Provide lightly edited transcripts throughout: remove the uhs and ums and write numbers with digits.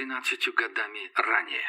12 годами ранее.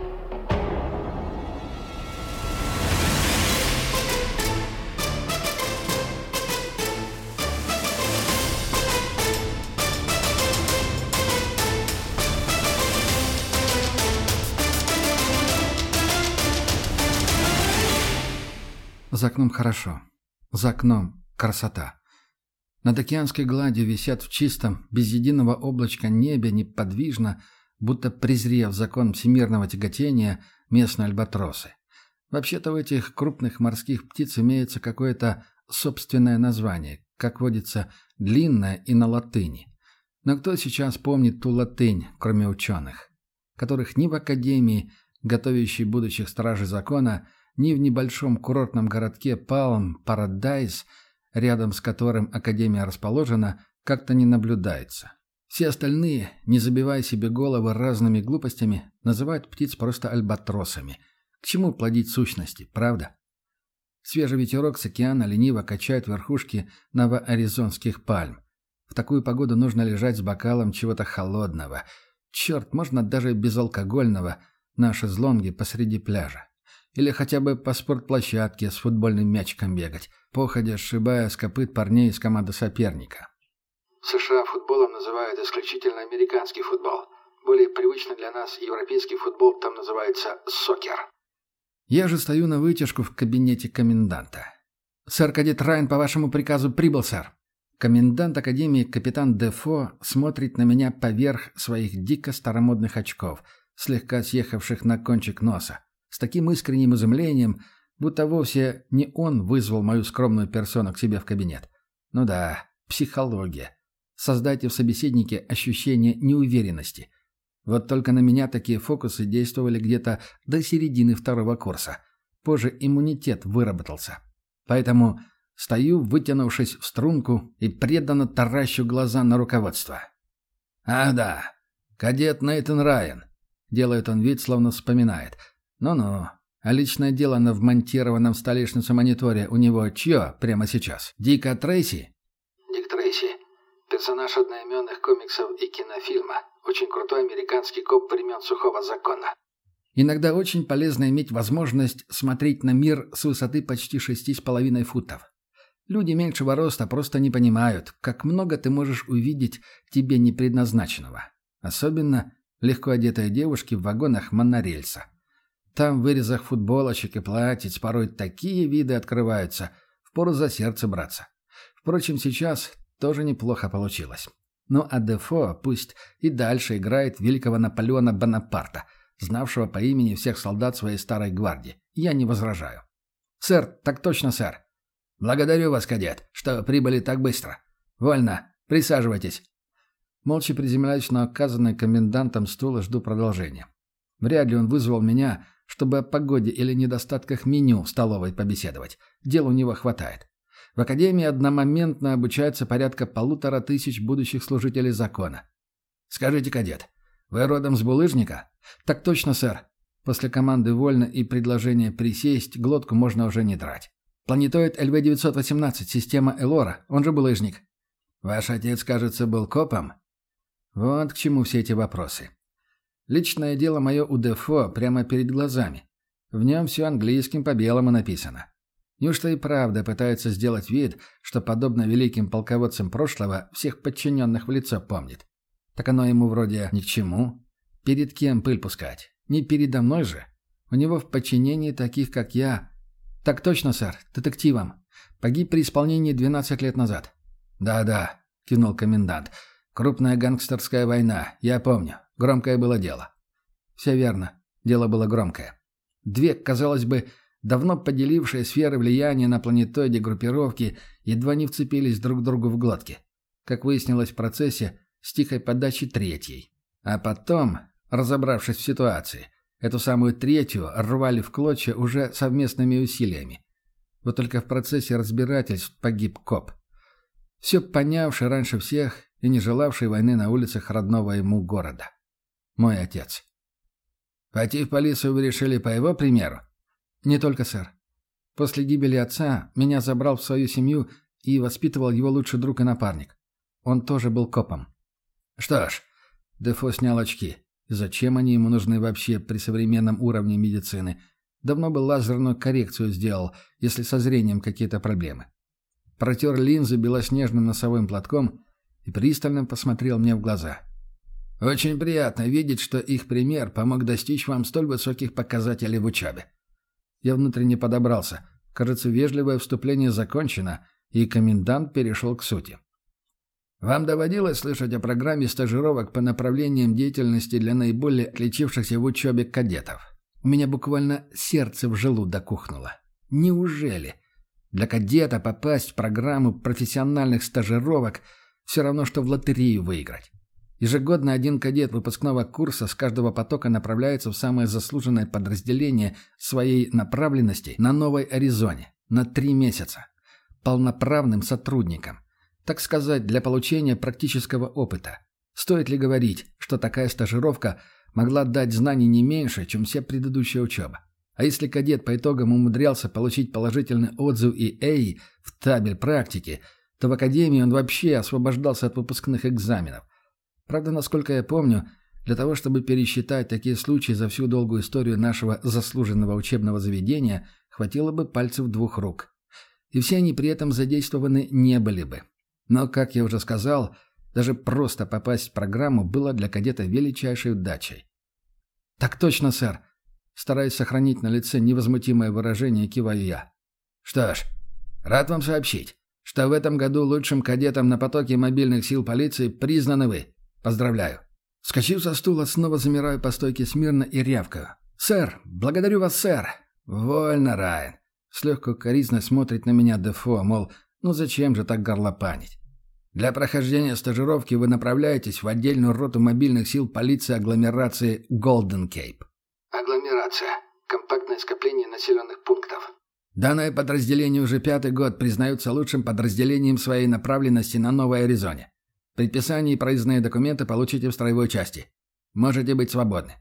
За окном хорошо. За окном красота. Над океанской гладью висят в чистом, без единого облачка небе неподвижно, будто презрев закон всемирного тяготения, местные альбатросы. Вообще-то у этих крупных морских птиц имеется какое-то собственное название, как водится, длинное и на латыни. Но кто сейчас помнит ту латынь, кроме ученых, которых ни в академии, готовящей будущих стражей закона, ни в небольшом курортном городке Палм-Парадайз, рядом с которым академия расположена, как-то не наблюдается. Все остальные, не забивая себе головы разными глупостями, называют птиц просто альбатросами. К чему плодить сущности, правда? Свежий ветерок с океана лениво качает верхушки новоаризонских пальм. В такую погоду нужно лежать с бокалом чего-то холодного. Черт, можно даже безалкогольного, на шезлонге посреди пляжа. Или хотя бы по спортплощадке с футбольным мячиком бегать, походя сшибая с копыт парней из команды соперника. В США футболом называют исключительно американский футбол. Более привычный для нас европейский футбол там называется сокер. Я же стою на вытяжку в кабинете коменданта. «Сэр кадет Райан по вашему приказу прибыл, сэр». Комендант академии капитан Дефо смотрит на меня поверх своих дико старомодных очков, слегка съехавших на кончик носа, с таким искренним изумлением, будто вовсе не он вызвал мою скромную персону к себе в кабинет. Ну да, психология. Создайте в собеседнике ощущение неуверенности. Вот только на меня такие фокусы действовали где-то до середины второго курса. Позже иммунитет выработался. Поэтому стою, вытянувшись в струнку, и преданно таращу глаза на руководство. «Ах да, кадет Нейтан Райан», — делает он вид, словно вспоминает. «Ну-ну, а личное дело на вмонтированном в столешницу мониторе у него чье прямо сейчас? Дика Трейси?» Дик Трейси. Персонаж одноименных комиксов и кинофильма. Очень крутой американский коп времен сухого закона. Иногда очень полезно иметь возможность смотреть на мир с высоты почти 6,5 футов. Люди меньшего роста просто не понимают, как много ты можешь увидеть тебе непредназначенного. Особенно легко одетые девушки в вагонах монорельса. Там в вырезах футболочек и платьиц порой такие виды открываются, впору за сердце браться. Впрочем, сейчас тоже неплохо получилось. Ну а Дефо пусть и дальше играет великого Наполеона Бонапарта, знавшего по имени всех солдат своей старой гвардии. Я не возражаю. «Сэр, так точно, сэр». «Благодарю вас, кадет, что прибыли так быстро. Вольно, присаживайтесь». Молча приземляюсь на оказанный комендантом стул и жду продолжения. Вряд ли он вызвал меня, чтобы о погоде или недостатках меню в столовой побеседовать. Дел у него хватает. В академии одномоментно обучается порядка 1500 будущих служителей закона. «Скажите, кадет, вы родом с булыжника?» «Так точно, сэр». После команды «Вольно» и предложения присесть глотку можно уже не драть. «Планетоид ЛВ-918, система Элора, он же булыжник». «Ваш отец, кажется, был копом?» Вот к чему все эти вопросы. Личное дело мое у Дефо прямо перед глазами. В нем все английским по белому написано. Неужто и правда пытается сделать вид, что, подобно великим полководцам прошлого, всех подчиненных в лицо помнит? Так оно ему вроде ни к чему. Перед кем пыль пускать? Не передо мной же. У него в подчинении таких, как я. «Так точно, сэр, детективом. Погиб при исполнении 12 лет назад». «Да-да», — кивнул комендант. «Крупная гангстерская война, я помню. Громкое было дело». «Все верно. Дело было громкое. Две, казалось бы, давно поделившие сферы влияния на планетоиде группировки едва не вцепились друг другу в глотки. Как выяснилось в процессе, с тихой подачи третьей. А потом, разобравшись в ситуации, эту самую третью рвали в клочья уже совместными усилиями. Вот только в процессе разбирательств погиб коп. Все понявший раньше всех и не желавший войны на улицах родного ему города. Мой отец. «Пойти в полицию вы решили по его примеру?» «Не только, сэр. После гибели отца меня забрал в свою семью и воспитывал его лучший друг и напарник. Он тоже был копом». «Что ж», — Дефо снял очки, И зачем они ему нужны вообще при современном уровне медицины? Давно бы лазерную коррекцию сделал, если со зрением какие-то проблемы. Протер линзы белоснежным носовым платком и пристально посмотрел мне в глаза. «Очень приятно видеть, что их пример помог достичь вам столь высоких показателей в учебе». Я внутренне подобрался. Кажется, вежливое вступление закончено, и комендант перешел к сути. «Вам доводилось слышать о программе стажировок по направлениям деятельности для наиболее отличившихся в учебе кадетов?» У меня буквально сердце в желудок ухнуло. Неужели? Для кадета попасть в программу профессиональных стажировок все равно, что в лотерею выиграть. Ежегодно один кадет выпускного курса с каждого потока направляется в самое заслуженное подразделение своей направленности на Новой Аризоне на 3 месяца. Полноправным сотрудником. Так сказать, для получения практического опыта. Стоит ли говорить, что такая стажировка могла дать знаний не меньше, чем вся предыдущая учеба? А если кадет по итогам умудрялся получить положительный отзыв и A в табель практики, то в академии он вообще освобождался от выпускных экзаменов. Правда, насколько я помню, для того, чтобы пересчитать такие случаи за всю долгую историю нашего заслуженного учебного заведения, хватило бы пальцев 2 рук. И все они при этом задействованы не были бы. Но, как я уже сказал, даже просто попасть в программу было для кадета величайшей удачей. «Так точно, сэр!» Стараясь сохранить на лице невозмутимое выражение, киваю я. «Что ж, рад вам сообщить, что в этом году лучшим кадетом на потоке мобильных сил полиции признаны вы. Поздравляю!» Вскочив со стула, снова замираю по стойке смирно и рявкаю. «Сэр! Благодарю вас, сэр!» «Вольно, Райан!» С легкой укоризной смотрит на меня Дефо, мол, ну зачем же так горлопанить? «Для прохождения стажировки вы направляетесь в отдельную роту мобильных сил полиции агломерации Голден Кейп». Агломерация. Компактное скопление населенных пунктов. Данное подразделение уже 5-й год признается лучшим подразделением своей направленности на Новой Аризоне. Предписание и проездные документы получите в строевой части. Можете быть свободны.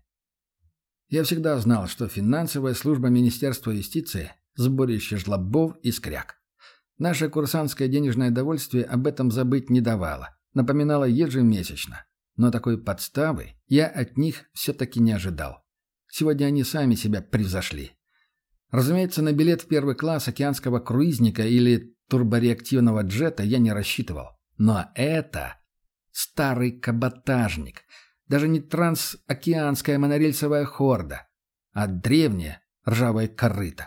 Я всегда знал, что финансовая служба Министерства юстиции – сборище жлобов и скряг. Наше курсантское денежное довольствие об этом забыть не давало, напоминало ежемесячно. Но такой подставы я от них все-таки не ожидал. Сегодня они сами себя превзошли. Разумеется, на билет в 1-й класс океанского круизника или турбореактивного джета я не рассчитывал. Но это старый каботажник. Даже не трансокеанская монорельсовая хорда, а древняя ржавая корыта.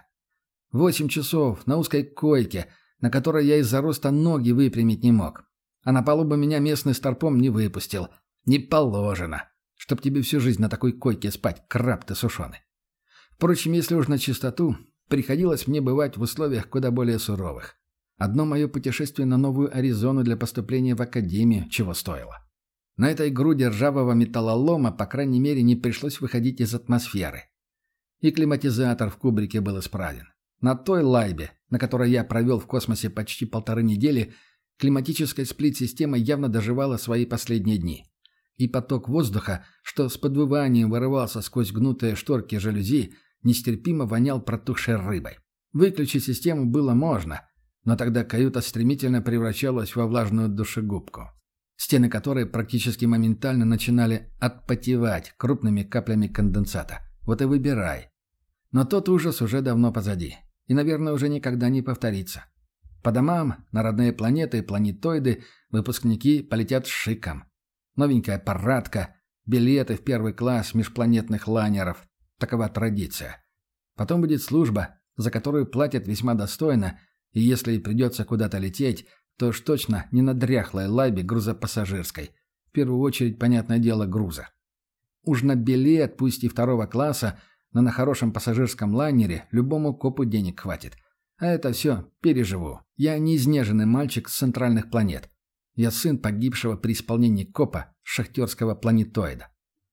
8 часов на узкой койке, на которой я из-за роста ноги выпрямить не мог. А на палубу меня местный старпом не выпустил. Не положено. Чтоб тебе всю жизнь на такой койке спать, краб ты сушеный. Впрочем, если уж на чистоту, приходилось мне бывать в условиях куда более суровых. Одно мое путешествие на Новую Аризону для поступления в академию чего стоило. На этой груди ржавого металлолома, по крайней мере, не пришлось выходить из атмосферы. И климатизатор в кубрике был исправен. На той лайбе, на которой я провел в космосе почти 1,5 недели, климатическая сплит-система явно доживала свои последние дни. И поток воздуха, что с подвыванием вырывался сквозь гнутые шторки жалюзи, нестерпимо вонял протухшей рыбой. Выключить систему было можно, но тогда каюта стремительно превращалась во влажную душегубку, стены которой практически моментально начинали отпотевать крупными каплями конденсата. Вот и выбирай. Но тот ужас уже давно позади. И, наверное, уже никогда не повторится. По домам, на родные планеты и планетоиды выпускники полетят с шиком. Новенькая парадка, билеты в 1-й класс межпланетных лайнеров. Такова традиция. Потом будет служба, за которую платят весьма достойно, и если и придется куда-то лететь, то уж точно не на дряхлой лайбе грузопассажирской. В первую очередь, понятное дело, груза. Уж на билет, пусть и 2-го класса, но на хорошем пассажирском лайнере любому копу денег хватит. А это все переживу. Я не изнеженный мальчик с центральных планет. Я сын погибшего при исполнении копа шахтерского планетоида.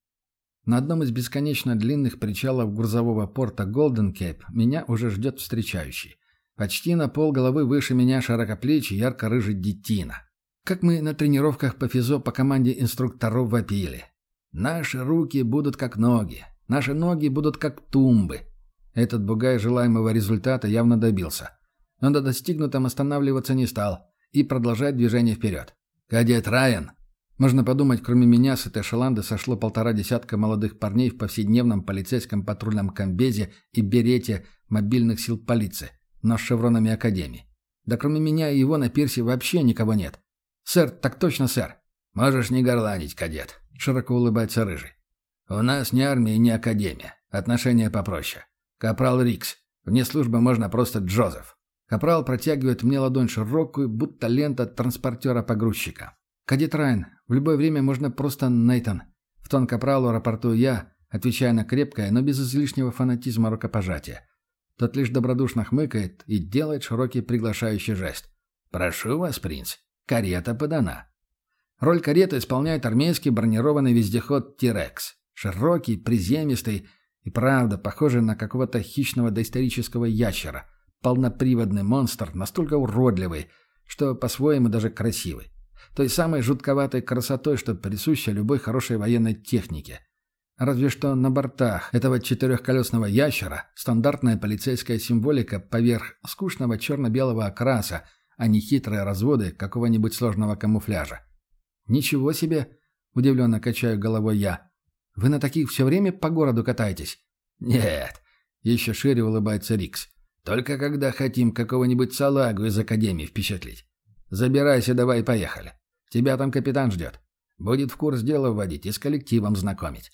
На одном из бесконечно длинных причалов грузового порта Голден Кейп меня уже ждет встречающий. Почти на полголовы выше меня широкоплечий ярко-рыжий детина. Как мы на тренировках по физо по команде инструкторов вопили. Наши руки будут как ноги. Наши ноги будут как тумбы. Этот бугай желаемого результата явно добился. Но на достигнутом останавливаться не стал и продолжать движение вперед. «Кадет Райан!» Можно подумать, кроме меня с этой шаланды сошло 1,5 молодых парней в повседневном полицейском патрульном комбезе и берете мобильных сил полиции, но с шевронами академии. Да кроме меня и его на пирсе вообще никого нет. «Сэр, так точно, сэр». «Можешь не горланить, кадет», — широко улыбается Рыжий. «У нас не армия и не академия. Отношения попроще. Капрал Рикс. Вне службы можно просто Джозеф». Капрал протягивает мне ладонь широкую, будто лента транспортера-погрузчика. «Кадет Райан, в любое время можно просто Нейтан». В тон капралу рапортую я, отвечая на крепкое, но без излишнего фанатизма рукопожатия. Тот лишь добродушно хмыкает и делает широкий приглашающий жест. «Прошу вас, принц. Карета подана». Роль кареты исполняет армейский бронированный вездеход «Тирекс». Широкий, приземистый и, правда, похожий на какого-то хищного доисторического ящера. Полноприводный монстр, настолько уродливый, что по-своему даже красивый. Той самой жутковатой красотой, что присуща любой хорошей военной технике. Разве что на бортах этого четырехколесного ящера стандартная полицейская символика поверх скучного черно-белого окраса, а не хитрые разводы какого-нибудь сложного камуфляжа. «Ничего себе!» – удивленно качаю головой я. «Вы на таких все время по городу катаетесь?» «Нет», – еще шире улыбается Рикс. «Только когда хотим какого-нибудь салагу из академии впечатлить. Забирайся, давай, поехали. Тебя там капитан ждет. Будет в курс дела вводить и с коллективом знакомить».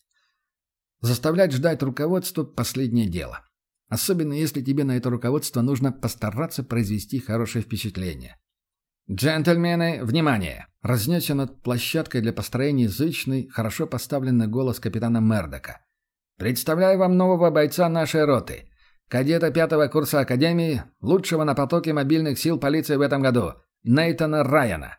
Заставлять ждать руководство – последнее дело. Особенно если тебе на это руководство нужно постараться произвести хорошее впечатление. «Джентльмены, внимание!» – разнесся над площадкой для построения зычный, хорошо поставленный голос капитана Мердока. «Представляю вам нового бойца нашей роты. Кадета 5-го курса Академии, лучшего на потоке мобильных сил полиции в этом году, Нейтана Райана».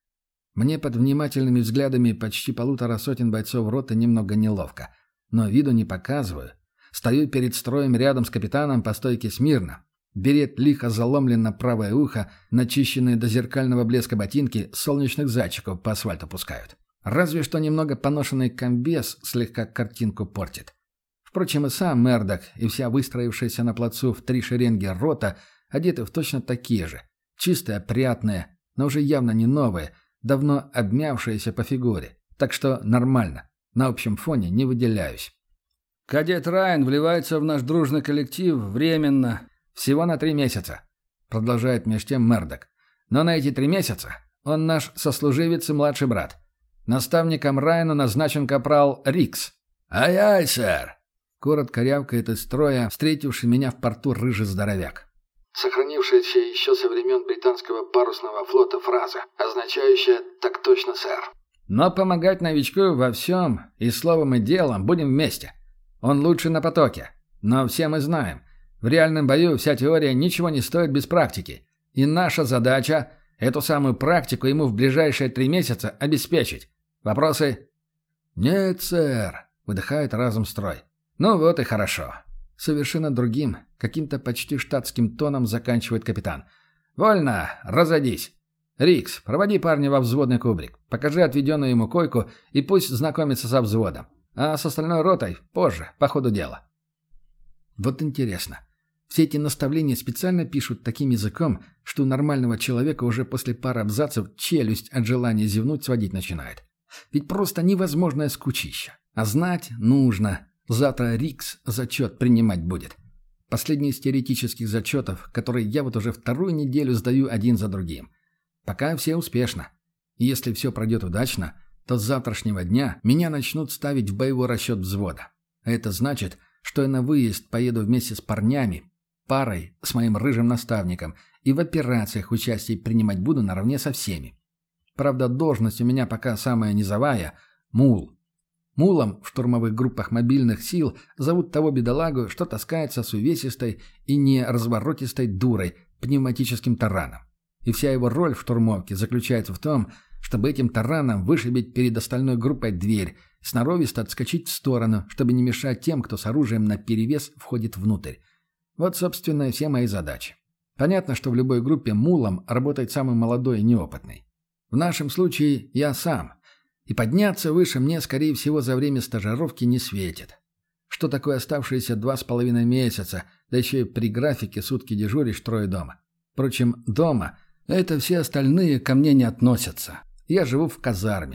Мне под внимательными взглядами почти 1,5 сотен бойцов роты немного неловко, но виду не показываю. Стою перед строем рядом с капитаном по стойке смирно. Берет лихо заломлен на правое ухо, начищенные до зеркального блеска ботинки солнечных зайчиков по асфальту пускают. Разве что немного поношенный комбез слегка картинку портит. Впрочем, и сам Мердок, и вся выстроившаяся на плацу в 3 шеренги рота одеты в точно такие же. Чистые, опрятные, но уже явно не новые, давно обмявшиеся по фигуре. Так что нормально. На общем фоне не выделяюсь. «Кадет Райан вливается в наш дружный коллектив временно, всего на 3 месяца», — продолжает меж тем Мердок. «Но на эти 3 месяца он наш сослуживец и младший брат. Наставником Райану назначен капрал Рикс». «Ай-ай, сэр!» — коротко рявкает из строя, встретивший меня в порту рыжий здоровяк. Сохранившаяся еще со времен британского парусного флота фраза, означающая «так точно, сэр». «Но помогать новичку во всем, и словом, и делом, будем вместе. Он лучше на потоке. Но все мы знаем, в реальном бою вся теория ничего не стоит без практики. И наша задача – эту самую практику ему в ближайшие 3 месяца обеспечить. Вопросы?» «Нет, сэр», – выдыхает разум строй. «Ну вот и хорошо». Совершенно другим, каким-то почти штатским тоном заканчивает капитан. «Вольно, разойдись. Рикс, проводи парня во взводный кубрик. Покажи отведенную ему койку и пусть знакомится со взводом. А с остальной ротой позже, по ходу дела». Вот интересно. Все эти наставления специально пишут таким языком, что у нормального человека уже после пары абзацев челюсть от желания зевнуть сводить начинает. Ведь просто невозможное скучище. А знать нужно. Завтра Рикс зачет принимать будет. Последний из теоретических зачетов, которые я вот уже 2-ю неделю сдаю один за другим. Пока все успешно. И если все пройдет удачно, то с завтрашнего дня меня начнут ставить в боевой расчет взвода. А это значит, что я на выезд поеду вместе с парнями, парой с моим рыжим наставником, и в операциях участие принимать буду наравне со всеми. Правда, должность у меня пока самая низовая – мул. Мулом в штурмовых группах мобильных сил зовут того бедолагу, что таскается с увесистой и не разворотистой дурой, пневматическим тараном. И вся его роль в штурмовке заключается в том, чтобы этим тараном вышибить перед остальной группой дверь, сноровисто отскочить в сторону, чтобы не мешать тем, кто с оружием наперевес входит внутрь. Вот, собственно, и все мои задачи. Понятно, что в любой группе мулом работает самый молодой и неопытный. В нашем случае я сам. И подняться выше мне, скорее всего, за время стажировки не светит. Что такое оставшиеся 2,5 месяца, да еще и при графике сутки дежуришь, 3 дома. Впрочем, дома – это все остальные ко мне не относятся. Я живу в казарме.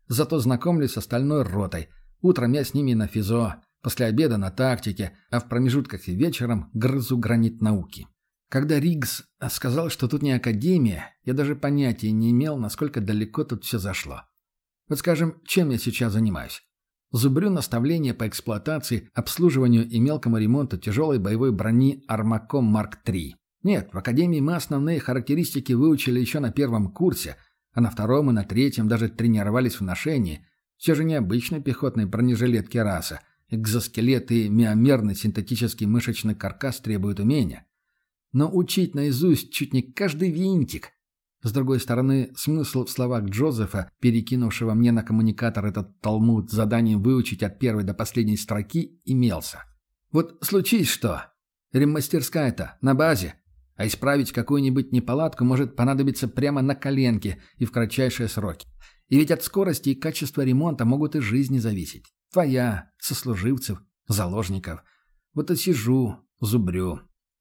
Зато знакомлюсь с остальной ротой. Утром я с ними на физо, после обеда на тактике, а в промежутках и вечером грызу гранит науки. Когда Риггс сказал, что тут не академия, я даже понятия не имел, насколько далеко тут все зашло. Вот скажем, чем я сейчас занимаюсь? Зубрю наставления по эксплуатации, обслуживанию и мелкому ремонту тяжелой боевой брони «Армаком Марк III». Нет, в академии мы основные характеристики выучили еще на первом курсе, а на втором и на третьем даже тренировались в ношении. Все же необычные пехотные бронежилетки раса. Экзоскелет и миомерный синтетический мышечный каркас требуют умения. Но учить наизусть чуть не каждый винтик. С другой стороны, смысл в словах Джозефа, перекинувшего мне на коммуникатор этот талмуд с заданием выучить от первой до последней строки, имелся. Вот случись что. Реммастерская-то на базе. А исправить какую-нибудь неполадку может понадобиться прямо на коленке и в кратчайшие сроки. И ведь от скорости и качества ремонта могут и жизни зависеть. Твоя, сослуживцев, заложников. Вот и сижу, зубрю.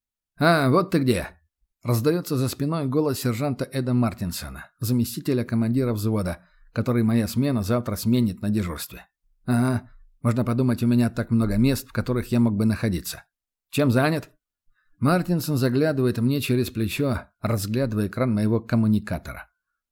«А, вот ты где!» Раздается за спиной голос сержанта Эда Мартинсона, заместителя командира взвода, который моя смена завтра сменит на дежурстве. «Ага, можно подумать, у меня так много мест, в которых я мог бы находиться. Чем занят?» Мартинсон заглядывает мне через плечо, разглядывая экран моего коммуникатора.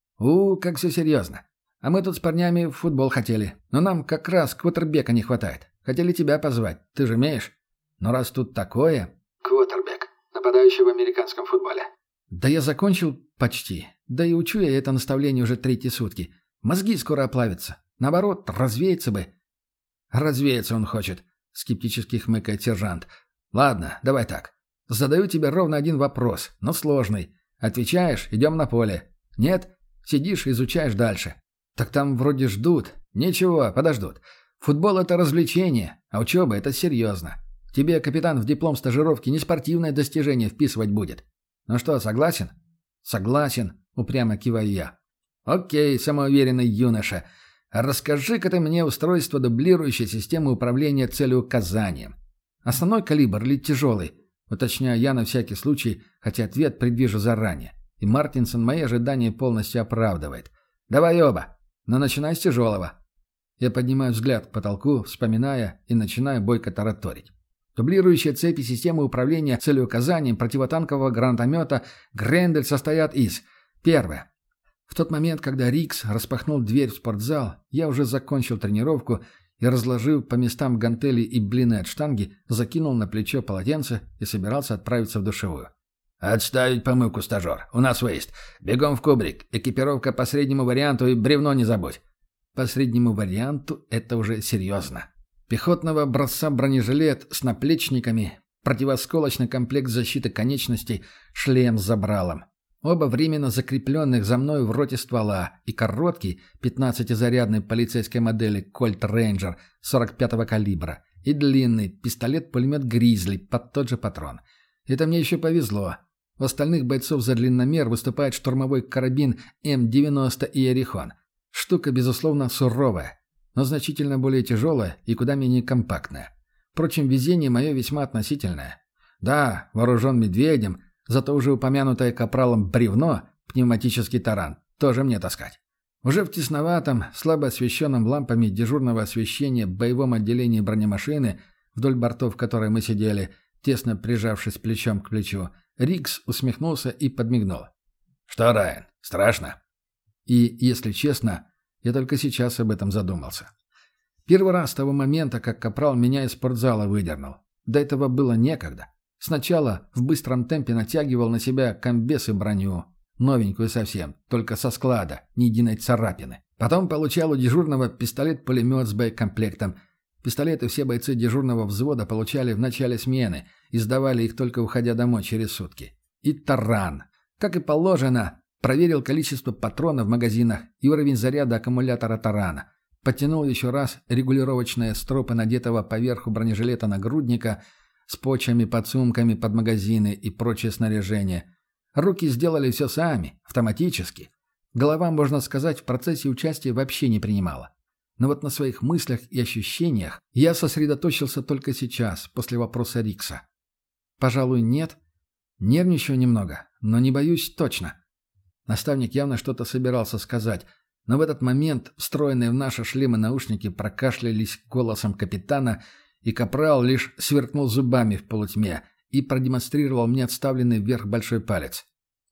Как все серьезно. А мы тут с парнями в футбол хотели, но нам как раз квотербека не хватает. Хотели тебя позвать, ты же умеешь? Но раз тут такое...» Квотербек. Нападающий в американском футболе. «Да я закончил почти. Да и учу я это наставление уже 3 сутки. Мозги скоро оплавятся. Наоборот, развеяться бы». «Развеяться он хочет», — скептически хмыкает сержант. «Ладно, давай так. Задаю тебе ровно один вопрос, но сложный. Отвечаешь — идем на поле. Нет — сидишь и изучаешь дальше. Так там вроде ждут. Ничего, подождут. Футбол — это развлечение, а учеба — это серьезно. Тебе капитан в диплом стажировки не спортивное достижение вписывать будет. Ну что, согласен?» «Согласен», — упрямо киваю я. «Окей, самоуверенный юноша. Расскажи-ка ты мне устройство дублирующей системы управления целеуказанием. Основной калибр или тяжелый?» Уточняю я на всякий случай, хотя ответ предвижу заранее. И Мартинсон мои ожидания полностью оправдывает. «Давай оба, но начинай с тяжелого». Я поднимаю взгляд к потолку, вспоминая, и начинаю бойко тараторить. Дублирующие цепи системы управления целеуказанием противотанкового гранатомета «Грендель» состоят из: первое. В тот момент, когда Рикс распахнул дверь в спортзал, я уже закончил тренировку и, разложив по местам гантели и блины от штанги, закинул на плечо полотенце и собирался отправиться в душевую. «Отставить помывку, стажер. У нас выезд. Бегом в кубрик. Экипировка по среднему варианту и бревно не забудь». По среднему варианту это уже серьезно. Пехотного образца бронежилет с наплечниками, противосколочный комплект защиты конечностей, шлем с забралом. Оба временно закрепленных за мной в роте ствола и короткий 15-зарядной полицейской модели Colt Ranger 45-го калибра и длинный пистолет-пулемет «Гризли» под тот же патрон. Это мне еще повезло. У остальных бойцов за длинномер выступает штурмовой карабин М-90 «Иерихон». Штука, безусловно, суровая, но значительно более тяжелая и куда менее компактная. Впрочем, везение мое весьма относительное. Да, вооружен медведем, зато уже упомянутое капралом бревно, пневматический таран, тоже мне таскать. Уже в тесноватом, слабо освещенном лампами дежурного освещения боевом отделении бронемашины, вдоль бортов которой мы сидели, тесно прижавшись плечом к плечу, Рикс усмехнулся и подмигнул. «Что, Райан, страшно?» И, если честно, я только сейчас об этом задумался. Первый раз с того момента, как капрал меня из спортзала выдернул. До этого было некогда. Сначала в быстром темпе натягивал на себя комбез и броню. Новенькую совсем, только со склада, ни единой царапины. Потом получал у дежурного пистолет-пулемет с боекомплектом. Пистолеты все бойцы дежурного взвода получали в начале смены и сдавали их только уходя домой через сутки. И таран. Как и положено, проверил количество патронов в магазинах и уровень заряда аккумулятора тарана. Подтянул еще раз регулировочные стропы надетого поверху бронежилета нагрудника с почами, подсумками под магазины и прочее снаряжение. Руки сделали все сами, автоматически. Голова, можно сказать, в процессе участия вообще не принимала. Но вот на своих мыслях и ощущениях я сосредоточился только сейчас, после вопроса Рикса. Пожалуй, нет. Нервничаю немного, но не боюсь точно. Наставник явно что-то собирался сказать, Но в этот момент встроенные в наши шлемы наушники прокашлялись голосом капитана, и капрал лишь сверкнул зубами в полутьме и продемонстрировал мне отставленный вверх большой палец.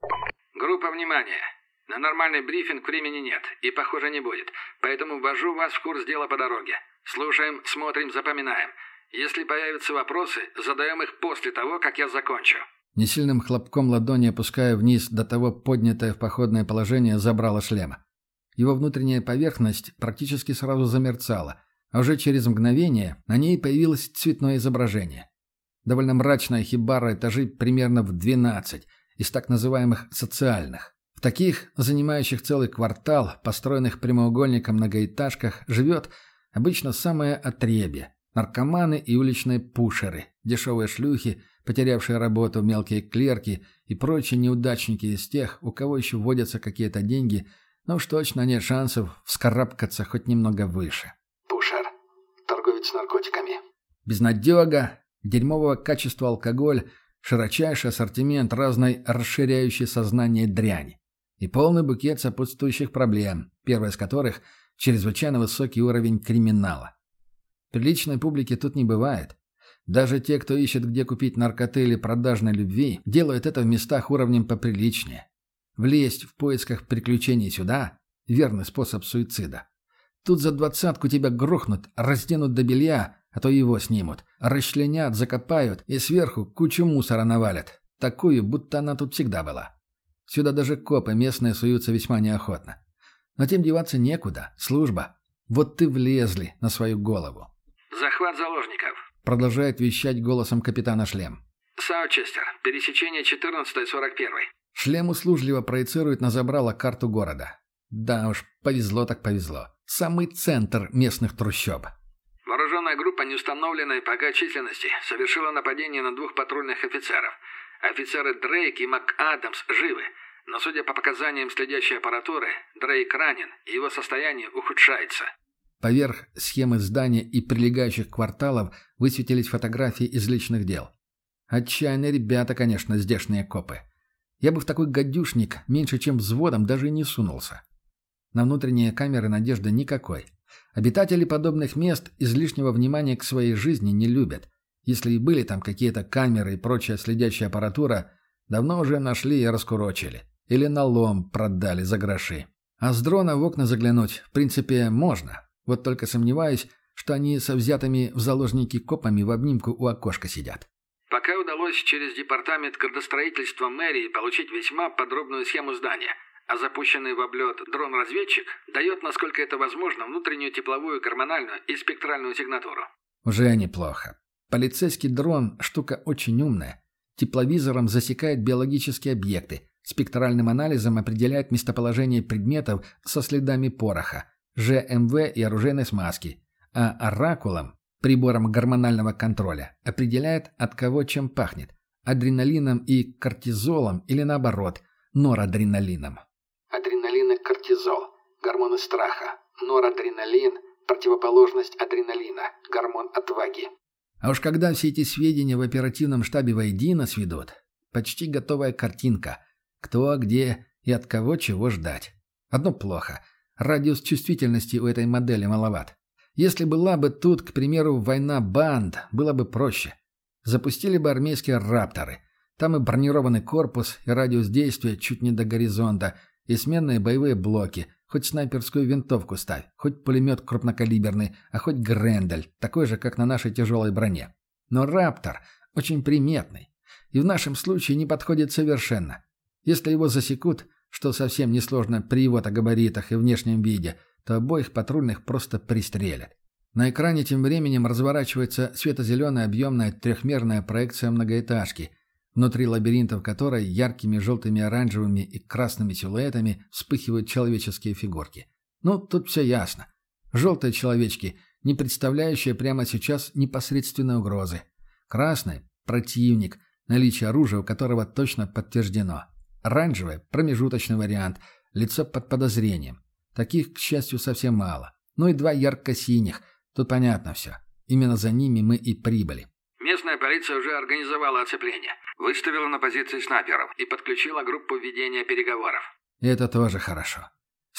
Группа, внимания! На нормальный брифинг времени нет и, похоже, не будет, поэтому ввожу вас в курс дела по дороге. Слушаем, смотрим, запоминаем. Если появятся вопросы, задаем их после того, как я закончу». Несильным хлопком ладони опуская вниз до того поднятое в походное положение забрало шлема. Его внутренняя поверхность практически сразу замерцала, а уже через мгновение на ней появилось цветное изображение. Довольно мрачная хибара этажей примерно в 12, из так называемых «социальных». В таких, занимающих целый квартал, построенных прямоугольником многоэтажках, живет обычно самое отребье – наркоманы и уличные пушеры, дешевые шлюхи, потерявшие работу, мелкие клерки и прочие неудачники из тех, у кого еще водятся какие-то деньги, но уж точно нет шансов вскарабкаться хоть немного выше. Пушер. Торговец наркотиками. Безнадега, дерьмового качества алкоголь, широчайший ассортимент разной расширяющей сознание дряни. И полный букет сопутствующих проблем, первая из которых – чрезвычайно высокий уровень криминала. Приличной публики тут не бывает. Даже те, кто ищет, где купить наркоты или продажной любви, делают это в местах уровнем поприличнее. Влезть в поисках приключений сюда – верный способ суицида. Тут за 20-ку тебя грохнут, разденут до белья, а то его снимут, расчленят, закопают и сверху кучу мусора навалят. Такую, будто она тут всегда была. Сюда даже копы местные суются весьма неохотно. Но тем деваться некуда. Служба. Вот ты влезли на свою голову. «Захват заложников», — продолжает вещать голосом капитана Шлем. «Саутчестер. Пересечение 14-41». Шлем услужливо проецирует на забрало карту города. Да уж, повезло так повезло. Самый центр местных трущоб. Вооруженная группа неустановленной пока численности совершила нападение на 2 патрульных офицеров. Офицеры Дрейк и МакАдамс живы, но, судя по показаниям следящей аппаратуры, Дрейк ранен, и его состояние ухудшается. Поверх схемы здания и прилегающих кварталов высветились фотографии из личных дел. Отчаянные ребята, конечно, здешние копы. Я бы в такой гадюшник меньше чем взводом даже и не сунулся. На внутренние камеры надежды никакой. Обитатели подобных мест излишнего внимания к своей жизни не любят. Если и были там какие-то камеры и прочая следящая аппаратура, давно уже нашли и раскурочили. Или на лом продали за гроши. А с дрона в окна заглянуть, в принципе, можно. Вот только сомневаюсь, что они со взятыми в заложники копами в обнимку у окошка сидят. Пока удалось через департамент градостроительства мэрии получить весьма подробную схему здания, а запущенный в облет дрон-разведчик дает, насколько это возможно, внутреннюю тепловую, гормональную и спектральную сигнатуру. Уже неплохо. Полицейский дрон – штука очень умная. Тепловизором засекает биологические объекты, спектральным анализом определяет местоположение предметов со следами пороха, ЖМВ и оружейной смазки, а оракулом, прибором гормонального контроля, определяет, от кого чем пахнет – адреналином и кортизолом или наоборот, норадреналином. Адреналин и кортизол – гормоны страха. Норадреналин – противоположность адреналина, гормон отваги. А уж когда все эти сведения в оперативном штабе воедино сведут, почти готовая картинка. Кто, где и от кого чего ждать. Одно плохо. Радиус чувствительности у этой модели маловат. Если была бы тут, к примеру, война банд, было бы проще. Запустили бы армейские рапторы. Там и бронированный корпус, и радиус действия чуть не до горизонта, и сменные боевые блоки. Хоть снайперскую винтовку ставь, хоть пулемет крупнокалиберный, а хоть Грендель, такой же, как на нашей тяжелой броне. Но раптор очень приметный. И в нашем случае не подходит совершенно. Если его засекут, что совсем несложно при его-то габаритах и внешнем виде, то обоих патрульных просто пристрелят. На экране тем временем разворачивается светозеленая объемная трехмерная проекция многоэтажки, внутри лабиринтов которой яркими желтыми, оранжевыми и красными силуэтами вспыхивают человеческие фигурки. Ну, тут все ясно. Желтые человечки, не представляющие прямо сейчас непосредственной угрозы. Красный – противник, наличие оружия у которого точно подтверждено. Оранжевый – промежуточный вариант, лицо под подозрением. Таких, к счастью, совсем мало. Ну и 2 ярко-синих. Тут понятно все. Именно за ними мы и прибыли. Местная полиция уже организовала оцепление, выставила на позиции снайперов и подключила группу ведения переговоров. Это тоже хорошо.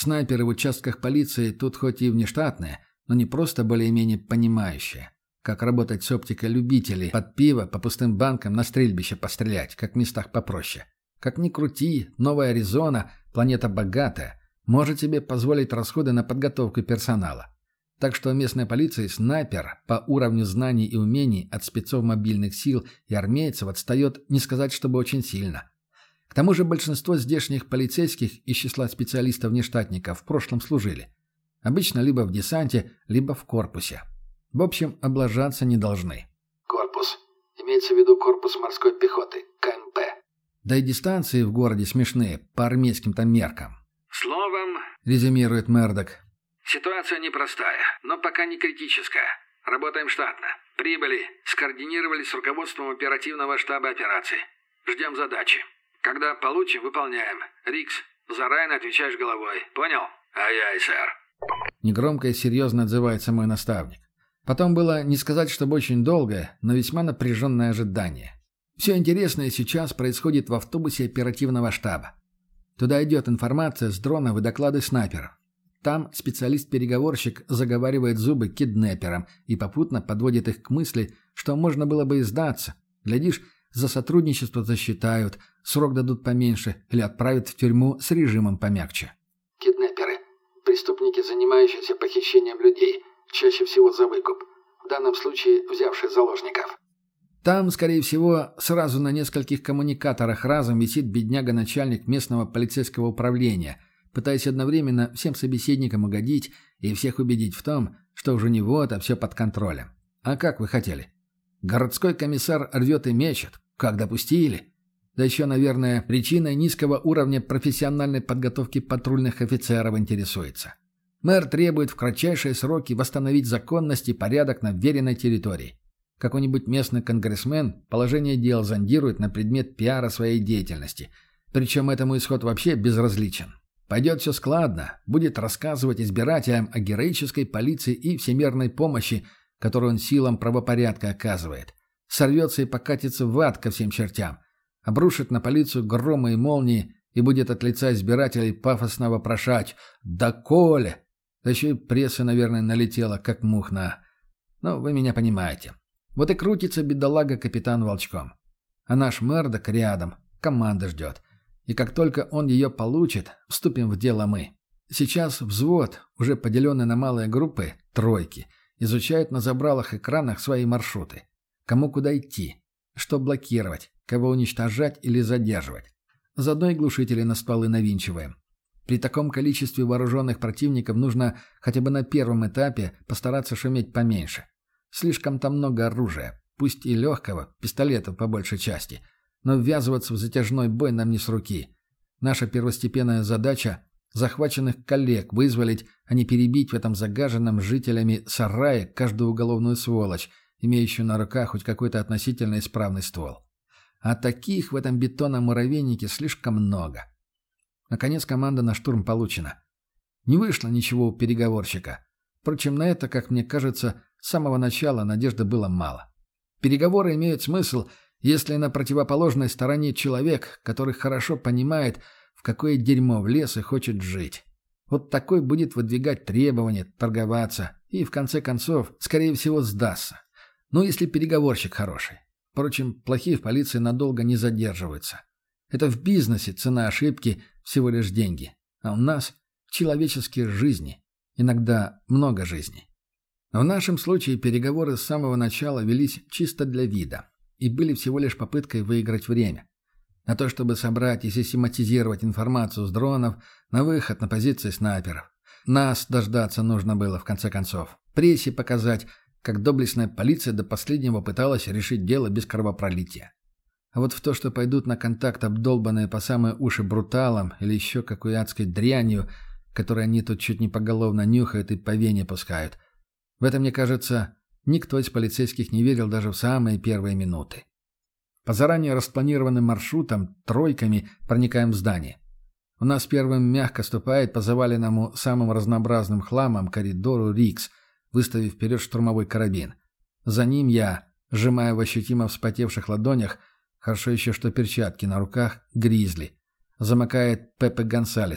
Снайперы в участках полиции тут хоть и внештатные, но не просто более-менее понимающие, как работать с оптикой любителей, под пиво по пустым банкам на стрельбище пострелять, как в местах попроще. Как ни крути, Новая Аризона, планета богатая, может себе позволить расходы на подготовку персонала. Так что местной полиции снайпер по уровню знаний и умений от спецов мобильных сил и армейцев отстает, не сказать, чтобы очень сильно. К тому же большинство здешних полицейских из числа специалистов-внештатников в прошлом служили. Обычно либо в десанте, либо в корпусе. В общем, облажаться не должны. Корпус. Имеется в виду корпус морской пехоты, КМП. Да и дистанции в городе смешные, по армейским-то меркам. Словом, Резюмирует Мердок. ситуация непростая, но пока не критическая. Работаем штатно. Прибыли, скоординировались с руководством оперативного штаба операций. Ждем задачи. Когда получим, выполняем. Рикс, за Райана отвечаешь головой. Понял? Ай-яй, сэр. Негромко и серьезно отзывается мой наставник. Потом было не сказать, чтобы очень долгое, но весьма напряженное ожидание. Все интересное сейчас происходит в автобусе оперативного штаба. Туда идет информация с дронов и доклады снайперов. Там специалист-переговорщик заговаривает зубы киднеперам и попутно подводит их к мысли, что можно было бы и сдаться. Глядишь, за сотрудничество засчитают, срок дадут поменьше или отправят в тюрьму с режимом помягче. Киднеперы. Преступники, занимающиеся похищением людей. Чаще всего за выкуп. В данном случае взявшие заложников. Там, скорее всего, сразу на нескольких коммуникаторах разом висит бедняга-начальник местного полицейского управления, пытаясь одновременно всем собеседникам угодить и всех убедить в том, что уже не вот, а все под контролем. А как вы хотели? Городской комиссар рвет и мечет. Как допустили? Да еще, наверное, причиной низкого уровня профессиональной подготовки патрульных офицеров интересуется. Мэр требует в кратчайшие сроки восстановить законность и порядок на вверенной территории. Какой-нибудь местный конгрессмен положение дел зондирует на предмет пиара своей деятельности. Причем этому исход вообще безразличен. Пойдет все складно, будет рассказывать избирателям о героической полиции и всемирной помощи, которую он силам правопорядка оказывает. Сорвется и покатится в ад ко всем чертям. Обрушит на полицию громы и молнии и будет от лица избирателей пафосно вопрошать «Доколе?». Да еще и пресса, наверное, налетела, как мух на... Ну, вы меня понимаете. Вот и крутится бедолага капитан Волчком. А наш Мердок рядом, команда ждет. И как только он ее получит, вступим в дело мы. Сейчас взвод, уже поделенный на малые группы, тройки, изучает на забралах экранах свои маршруты. Кому куда идти, что блокировать, кого уничтожать или задерживать. Заодно и глушители на стволы навинчиваем. При таком количестве вооруженных противников нужно хотя бы на первом этапе постараться шуметь поменьше. Слишком там много оружия, пусть и легкого, пистолетов по большей части, но ввязываться в затяжной бой нам не с руки. Наша первостепенная задача – захваченных коллег вызволить, а не перебить в этом загаженном жителями сарае каждую уголовную сволочь, имеющую на руках хоть какой-то относительно исправный ствол. А таких в этом бетонном муравейнике слишком много. Наконец команда на штурм получена. Не вышло ничего у переговорщика. Впрочем, на это, как мне кажется, с самого начала надежды было мало. Переговоры имеют смысл, если на противоположной стороне человек, который хорошо понимает, в какое дерьмо влез и хочет жить. Вот такой будет выдвигать требования, торговаться и, в конце концов, скорее всего, сдастся. Ну, если переговорщик хороший. Впрочем, плохие в полиции надолго не задерживаются. Это в бизнесе цена ошибки всего лишь деньги. А у нас человеческие жизни. Иногда много жизней. Но в нашем случае переговоры с самого начала велись чисто для вида и были всего лишь попыткой выиграть время. На то, чтобы собрать и систематизировать информацию с дронов на выход на позиции снайперов. Нас дождаться нужно было, в конце концов. Прессе показать, как доблестная полиция до последнего пыталась решить дело без кровопролития. А вот в то, что пойдут на контакт обдолбанные по самые уши бруталом или еще какой адской дрянью, которой они тут чуть не поголовно нюхают и по вене пускают. В это, мне кажется, никто из полицейских не верил даже в самые первые минуты. По заранее распланированным маршрутам, тройками проникаем в здание. У нас первым мягко ступает по заваленному самым разнообразным хламом коридору Рикс, выставив вперед штурмовой карабин. За ним я, сжимая в ощутимо вспотевших ладонях, хорошо еще что перчатки на руках, Гризли. Замыкает Пепе Гонсалес,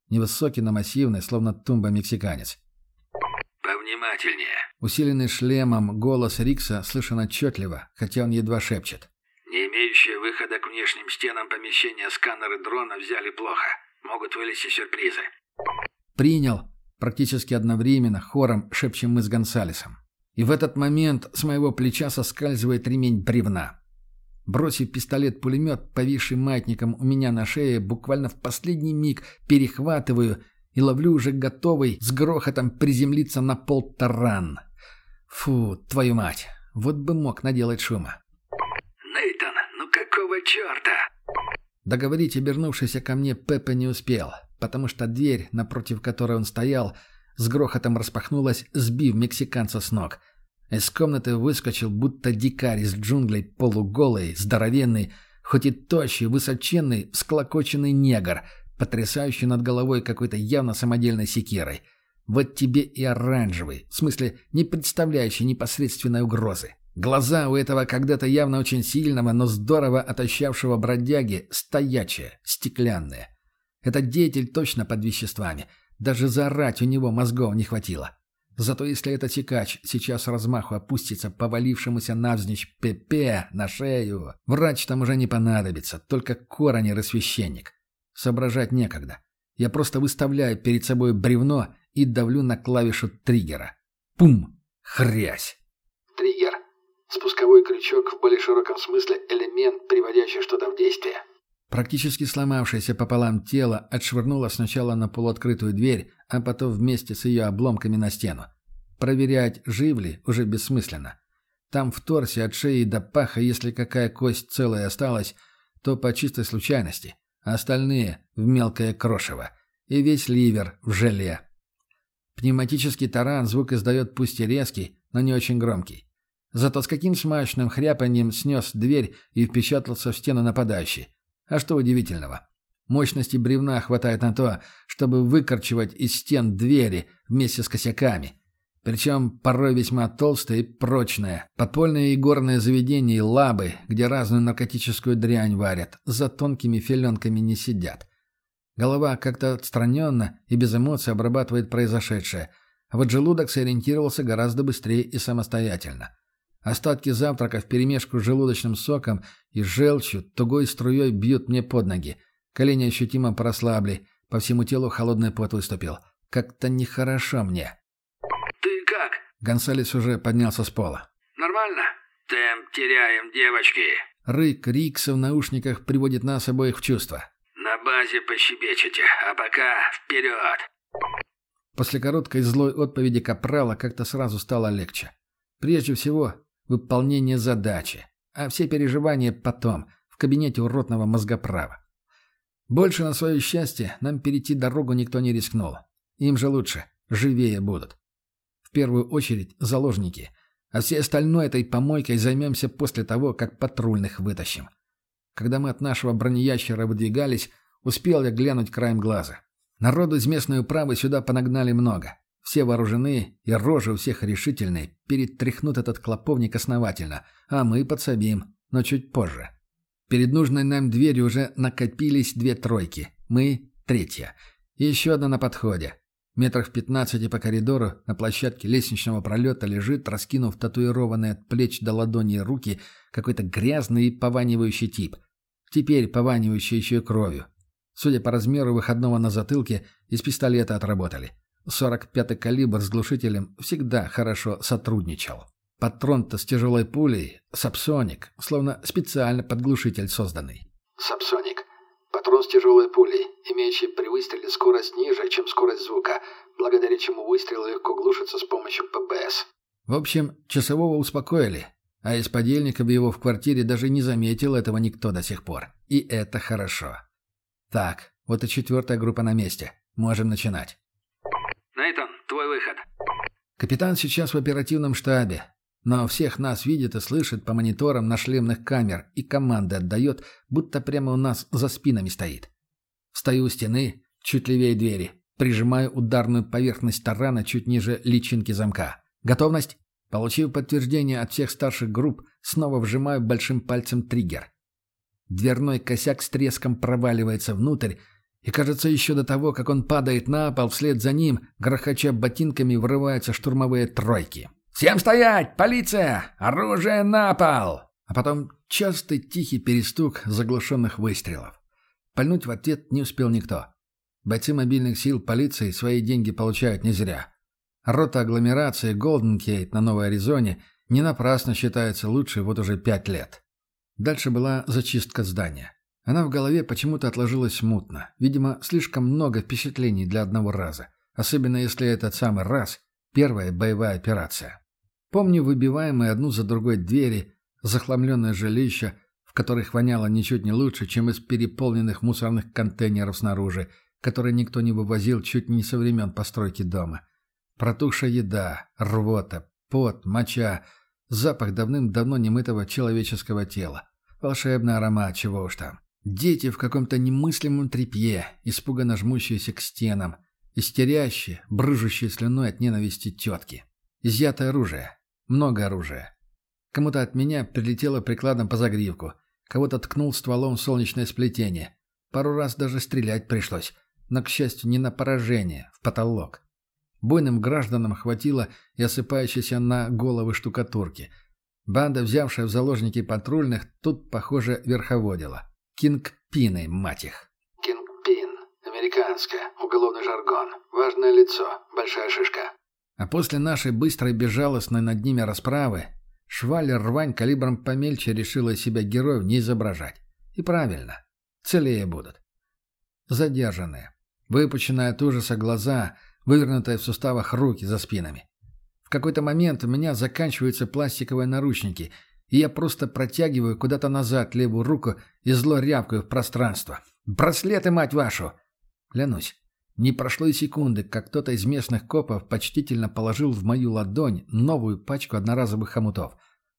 Невысокий, но массивный, словно тумба-мексиканец. «Повнимательнее. Усиленный шлемом голос Рикса слышен отчетливо, хотя он едва шепчет. Не имеющие выхода к внешним стенам помещения сканеры дрона взяли плохо. Могут вылезти сюрпризы». «Принял!» Практически одновременно хором шепчем мы с Гонсалесом. И в этот момент с моего плеча соскальзывает ремень бревна. Бросив пистолет-пулемет, повисший маятником у меня на шее, буквально в последний миг перехватываю и ловлю уже готовый с грохотом приземлиться на пол таран. Фу, твою мать, вот бы мог наделать шума. «Нейтан, ну какого черта?» Договорить обернувшийся ко мне Пепе не успел, потому что дверь, напротив которой он стоял, с грохотом распахнулась, сбив мексиканца с ног. Из комнаты выскочил, будто дикарь из джунглей, полуголый, здоровенный, хоть и тощий, высоченный, всклокоченный негр, потрясающий над головой какой-то явно самодельной секирой. Вот тебе и оранжевый, в смысле не представляющий непосредственной угрозы. Глаза у этого когда-то явно очень сильного, но здорово отощавшего бродяги стоячие, стеклянные. Этот деятель точно под веществами. Даже заорать у него мозгов не хватило. Зато если этот сикач сейчас с размаху опустится повалившемуся навзничь Пепе на шею, врач там уже не понадобится, только коронер и священник. Соображать некогда. Я просто выставляю перед собой бревно и давлю на клавишу триггера. Пум! Хрясь! Триггер. Спусковой крючок в более широком смысле элемент, приводящий что-то в действие. Практически сломавшееся пополам тело отшвырнуло сначала на полуоткрытую дверь, а потом вместе с ее обломками на стену. Проверять, жив ли, уже бессмысленно. Там в торсе от шеи до паха, если какая кость целая осталась, то по чистой случайности, а остальные в мелкое крошево. И весь ливер в желе. Пневматический таран звук издает пусть и резкий, но не очень громкий. Зато с каким смачным хряпанием снес дверь и впечатался в стену нападающий. А что удивительного? Мощности бревна хватает на то, чтобы выкорчевать из стен двери вместе с косяками. Причем порой весьма толстые и прочные. Подпольные игорные заведения и лабы, где разную наркотическую дрянь варят, за тонкими филенками не сидят. Голова как-то отстраненно и без эмоций обрабатывает произошедшее, а вот желудок сориентировался гораздо быстрее и самостоятельно. Остатки завтрака вперемешку с желудочным соком и желчью тугой струей бьют мне под ноги. Колени ощутимо прослабли, по всему телу холодный пот выступил. Как-то нехорошо мне. «Ты как?» Гонсалес уже поднялся с пола. «Нормально? Темп теряем, девочки». Рык Рикса в наушниках приводит нас обоих в чувство. «На базе пощебечете, а пока вперед!» После короткой злой отповеди капрала как-то сразу стало легче. Прежде всего, выполнение задачи, а все переживания потом, в кабинете у ротного мозгоправа. Больше, на свое счастье, нам перейти дорогу никто не рискнул. Им же лучше, живее будут. В первую очередь заложники, а все остальное этой помойкой займемся после того, как патрульных вытащим. Когда мы от нашего бронеящера выдвигались, успел я глянуть краем глаза. Народу из местной управы сюда понагнали много. Все вооружены, и рожи у всех решительные, перетряхнут этот клоповник основательно, а мы подсобим, но чуть позже. Перед нужной нам дверью уже накопились 2 тройки, мы — 3-я, и еще одна на подходе. Метрах в 15 по коридору на площадке лестничного пролета лежит, раскинув татуированные от плеч до ладони руки, какой-то грязный и пованивающий тип. Теперь пованивающий еще и кровью. Судя по размеру выходного на затылке, из пистолета отработали. 45-й калибр с глушителем всегда хорошо сотрудничал. Патрон-то с тяжелой пулей, сапсоник, словно специально под глушитель созданный. Сапсоник. Патрон с тяжелой пулей, имеющий при выстреле скорость ниже, чем скорость звука, благодаря чему выстрел легко глушится с помощью ПБС. В общем, часового успокоили, а из подельников его в квартире даже не заметил этого никто до сих пор. И это хорошо. Так, вот и 4-я группа на месте. Можем начинать. «Нейтан, твой выход». Капитан сейчас в оперативном штабе, но всех нас видит и слышит по мониторам нашлемных камер и команды отдает, будто прямо у нас за спинами стоит. Стою у стены, чуть левее двери, прижимаю ударную поверхность тарана чуть ниже личинки замка. Готовность? Получив подтверждение от всех старших групп, снова вжимаю большим пальцем триггер. Дверной косяк с треском проваливается внутрь, И, кажется, еще до того, как он падает на пол, вслед за ним, грохоча ботинками, врываются штурмовые тройки. «Всем стоять! Полиция! Оружие на пол!» А потом частый тихий перестук заглушенных выстрелов. Пальнуть в ответ не успел никто. Бойцы мобильных сил полиции свои деньги получают не зря. Рота агломерации Голден Кейт на Новой Аризоне не напрасно считается лучшей вот уже 5 лет. Дальше была зачистка здания. Она в голове почему-то отложилась смутно. Видимо, слишком много впечатлений для одного раза. Особенно если этот самый раз – первая боевая операция. Помню выбиваемые одну за другой двери, захламленное жилище, в которых воняло ничуть не лучше, чем из переполненных мусорных контейнеров снаружи, которые никто не вывозил чуть не со времен постройки дома. Протухшая еда, рвота, пот, моча, запах давным-давно немытого человеческого тела. Волшебный аромат, чего уж там. Дети в каком-то немыслимом тряпье, испуганно жмущиеся к стенам, истерящие, брыжущие слюной от ненависти тетки. Изъятое оружие. Много оружия. Кому-то от меня прилетело прикладом по загривку, кого-то ткнул стволом в солнечное сплетение. Пару раз даже стрелять пришлось, но, к счастью, не на поражение, в потолок. Буйным гражданам хватило и осыпающейся на головы штукатурки. Банда, взявшая в заложники патрульных, тут, похоже, верховодила. Кингпины, мать их. Кингпин. Американское. Уголовный жаргон. Важное лицо. Большая шишка. А после нашей быстрой безжалостной над ними расправы Швалер рвань калибром помельче решила из себя героев не изображать. И правильно. Целее будут. Задержанные. Выпученные от ужаса глаза, вывернутые в суставах руки за спинами. В какой-то момент у меня заканчиваются пластиковые наручники, и я просто протягиваю куда-то назад левую руку и зло рявкаю в пространство. «Браслеты, мать вашу!» Клянусь, не прошло и секунды, как кто-то из местных копов почтительно положил в мою ладонь новую пачку одноразовых хомутов.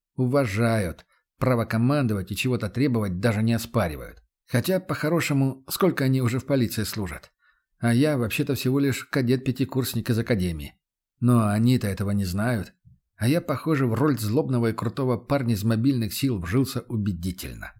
Уважают. Право командовать и чего-то требовать даже не оспаривают. Хотя, по-хорошему, сколько они уже в полиции служат? А я, вообще-то, всего лишь кадет-пятикурсник из академии. Но они-то этого не знают. А я, похоже, в роль злобного и крутого парня из мобильных сил вжился убедительно.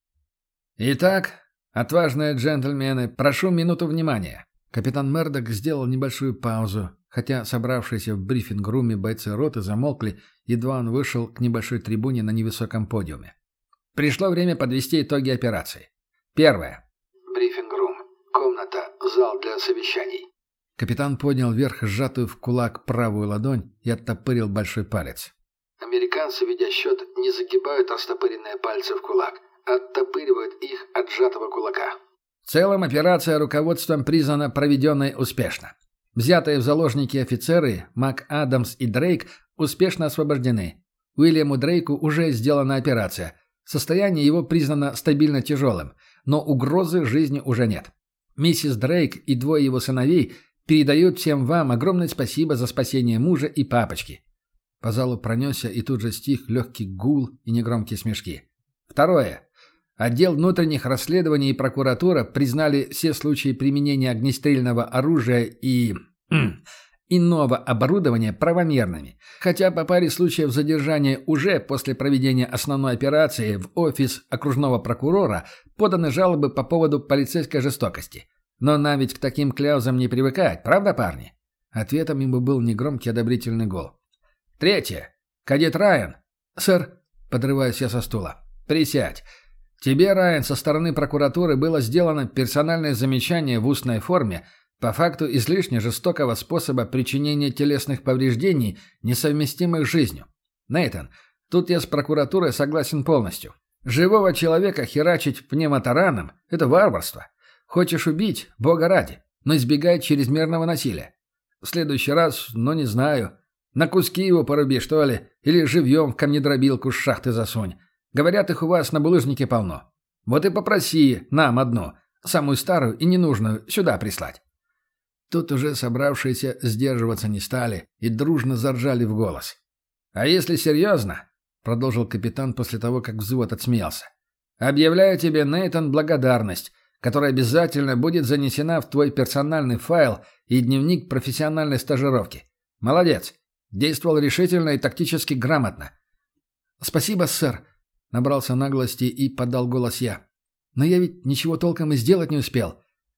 «Итак, отважные джентльмены, прошу минуту внимания». Капитан Мердок сделал небольшую паузу, хотя собравшиеся в брифинг-руме бойцы роты замолкли, едва он вышел к небольшой трибуне на невысоком подиуме. Пришло время подвести итоги операции. Первое. Брифинг-рум. Комната. Зал для совещаний. Капитан поднял вверх сжатую в кулак правую ладонь и оттопырил большой палец. Американцы, ведя счет, не загибают растопыренные пальцы в кулак, а оттопыривают их от сжатого кулака. В целом операция руководством признана проведенной успешно. Взятые в заложники офицеры МакАдамс и Дрейк успешно освобождены. Уильяму Дрейку уже сделана операция. Состояние его признано стабильно тяжелым, но угрозы жизни уже нет. Миссис Дрейк и двое его сыновей передают всем вам огромное спасибо за спасение мужа и папочки». По залу пронесся и тут же стих легкий гул и негромкие смешки. Второе. Отдел внутренних расследований и прокуратура признали все случаи применения огнестрельного оружия и иного оборудования правомерными, хотя по паре случаев задержания уже после проведения основной операции в офис окружного прокурора поданы жалобы по поводу полицейской жестокости. Но нам ведь к таким кляузам не привыкать, правда, парни? Ответом ему был негромкий одобрительный гол. Третье. Кадет Райан. Сэр, подрываюсь я со стула. Присядь. Тебе, Райан, со стороны прокуратуры было сделано персональное замечание в устной форме по факту излишне жестокого способа причинения телесных повреждений, несовместимых с жизнью. Нейтан, тут я с прокуратурой согласен полностью. Живого человека херачить пневмотараном – это варварство. Хочешь убить – бога ради, но избегай чрезмерного насилия. В следующий раз, не знаю, на куски его поруби, что ли, или живьем в камнедробилку с шахты засунь. Говорят, их у вас на булыжнике полно. Вот и попроси нам одну, самую старую и ненужную, сюда прислать». Тут уже собравшиеся сдерживаться не стали и дружно заржали в голос. «А если серьезно?» — продолжил капитан после того, как взвод отсмеялся. «Объявляю тебе, Нейтан, благодарность, которая обязательно будет занесена в твой персональный файл и дневник профессиональной стажировки. Молодец. Действовал решительно и тактически грамотно». «Спасибо, сэр», — набрался наглости и подал голос я. «Но я ведь ничего толком и сделать не успел.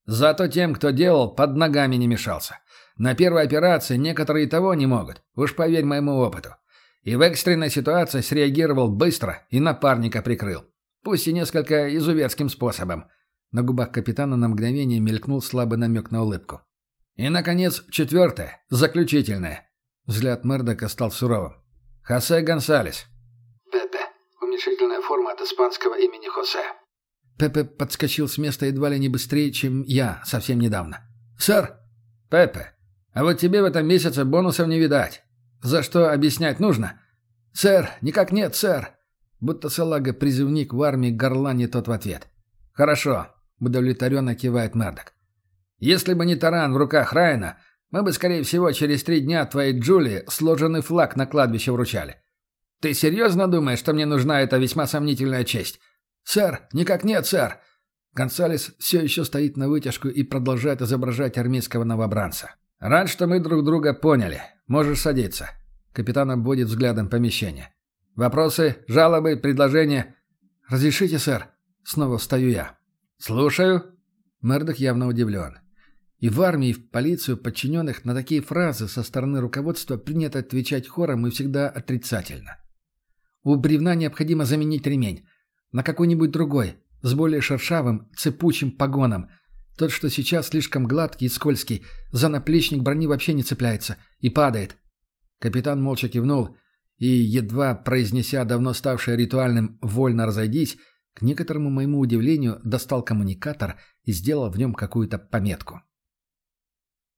Зато тем, кто делал, под ногами не мешался. На первой операции некоторые и того не могут, уж поверь моему опыту. И в экстренной ситуации среагировал быстро и напарника прикрыл. Пусть и несколько изуверским способом. На губах капитана на мгновение мелькнул слабый намек на улыбку. И, наконец, 4-е, заключительное. Взгляд Мердока стал суровым. Хосе Гонсалес. Пепе. Уменьшительная форма от испанского имени Хосе. Пепе подскочил с места едва ли не быстрее, чем я совсем недавно. «Сэр!» «Пепе, а вот тебе в этом месяце бонусов не видать. За что объяснять нужно?» «Сэр, никак нет, сэр!» Будто салага-призывник в армии горланит тот в ответ. «Хорошо», — удовлетворенно кивает Мердок. «Если бы не таран в руках Райана, мы бы, скорее всего, через 3 дня твоей Джулии сложенный флаг на кладбище вручали. Ты серьезно думаешь, что мне нужна эта весьма сомнительная честь?» «Сэр, никак нет, сэр!» Гонсалес все еще стоит на вытяжку и продолжает изображать армейского новобранца. «Рад, что мы друг друга поняли. Можешь садиться». Капитан обводит взглядом помещение. «Вопросы, жалобы, предложения?» «Разрешите, сэр?» Снова встаю я. «Слушаю». Мердок явно удивлен. И в армии, и в полицию подчиненных на такие фразы со стороны руководства принято отвечать хором и всегда отрицательно. «У бревна необходимо заменить ремень. На какой-нибудь другой, с более шершавым, цепучим погоном. Тот, что сейчас слишком гладкий и скользкий, за наплечник брони вообще не цепляется и падает». Капитан молча кивнул и, едва произнеся давно ставшее ритуальным «вольно разойдись», к некоторому моему удивлению достал коммуникатор и сделал в нем какую-то пометку.